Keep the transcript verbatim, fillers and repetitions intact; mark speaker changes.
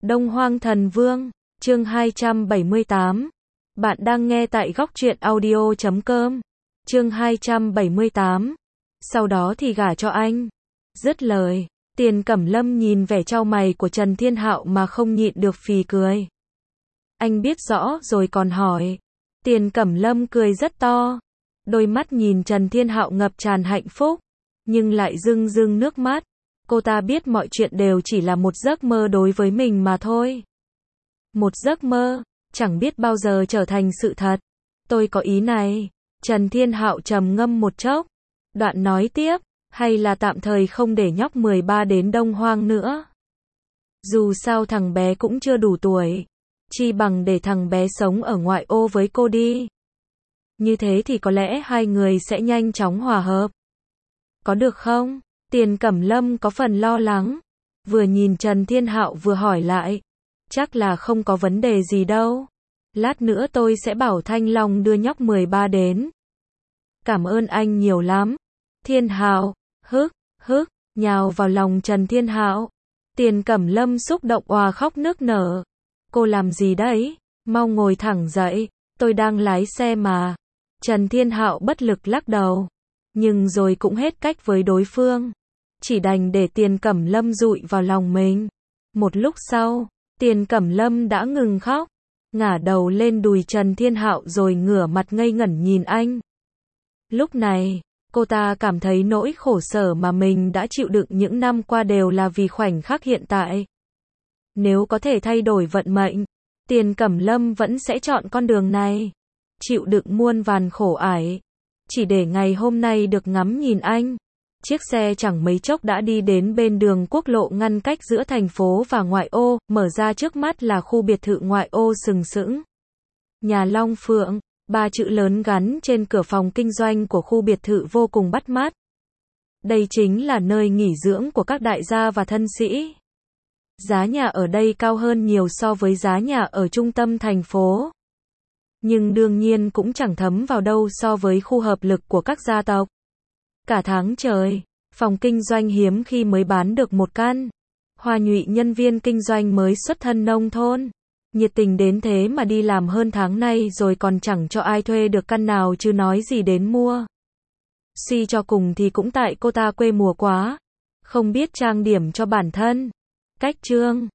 Speaker 1: Đông Hoang Thần Vương, chương hai trăm bảy mươi tám. Bạn đang nghe tại góc truyện audio chấm com. Chương hai trăm bảy mươi tám. Sau đó thì gả cho anh. Dứt lời, Tiền Cẩm Lâm nhìn vẻ trao mày của Trần Thiên Hạo mà không nhịn được phì cười. Anh biết rõ rồi còn hỏi. Tiền Cẩm Lâm cười rất to. Đôi mắt nhìn Trần Thiên Hạo ngập tràn hạnh phúc, nhưng lại rưng rưng nước mắt. Cô ta biết mọi chuyện đều chỉ là một giấc mơ đối với mình mà thôi. Một giấc mơ, chẳng biết bao giờ trở thành sự thật. Tôi có ý này. Trần Thiên Hạo trầm ngâm một chốc. Đoạn nói tiếp, hay là tạm thời không để nhóc mười ba đến Đông Hoang nữa. Dù sao thằng bé cũng chưa đủ tuổi. Chi bằng để thằng bé sống ở ngoại ô với cô đi. Như thế thì có lẽ hai người sẽ nhanh chóng hòa hợp. Có được không? Tiền Cẩm Lâm có phần lo lắng. Vừa nhìn Trần Thiên Hạo vừa hỏi lại. Chắc là không có vấn đề gì đâu. Lát nữa tôi sẽ bảo Thanh Long đưa nhóc mười ba đến. Cảm ơn anh nhiều lắm. Thiên Hạo, hức, hức, nhào vào lòng Trần Thiên Hạo. Tiền Cẩm Lâm xúc động òa khóc nức nở. Cô làm gì đấy? Mau ngồi thẳng dậy. Tôi đang lái xe mà. Trần Thiên Hạo bất lực lắc đầu. Nhưng rồi cũng hết cách với đối phương. Chỉ đành để Tiền Cẩm Lâm dụi vào lòng mình. Một lúc sau, Tiền Cẩm Lâm đã ngừng khóc. Ngả đầu lên đùi Trần Thiên Hạo rồi ngửa mặt ngây ngẩn nhìn anh. Lúc này, cô ta cảm thấy nỗi khổ sở mà mình đã chịu đựng những năm qua đều là vì khoảnh khắc hiện tại. Nếu có thể thay đổi vận mệnh, Tiền Cẩm Lâm vẫn sẽ chọn con đường này. Chịu đựng muôn vàn khổ ải. Chỉ để ngày hôm nay được ngắm nhìn anh. Chiếc xe chẳng mấy chốc đã đi đến bên đường quốc lộ ngăn cách giữa thành phố và ngoại ô, mở ra trước mắt là khu biệt thự ngoại ô sừng sững. Nhà Long Phượng, ba chữ lớn gắn trên cửa phòng kinh doanh của khu biệt thự vô cùng bắt mắt. Đây chính là nơi nghỉ dưỡng của các đại gia và thân sĩ. Giá nhà ở đây cao hơn nhiều so với giá nhà ở trung tâm thành phố. Nhưng đương nhiên cũng chẳng thấm vào đâu so với khu hợp lực của các gia tộc. Cả tháng trời, phòng kinh doanh hiếm khi mới bán được một căn. Hoa nhụy nhân viên kinh doanh mới xuất thân nông thôn. Nhiệt tình đến thế mà đi làm hơn tháng nay rồi còn chẳng cho ai thuê được căn nào chứ nói gì đến mua. Suy cho cùng thì cũng tại cô ta quê mùa quá. Không biết trang điểm cho bản thân. Cách trương,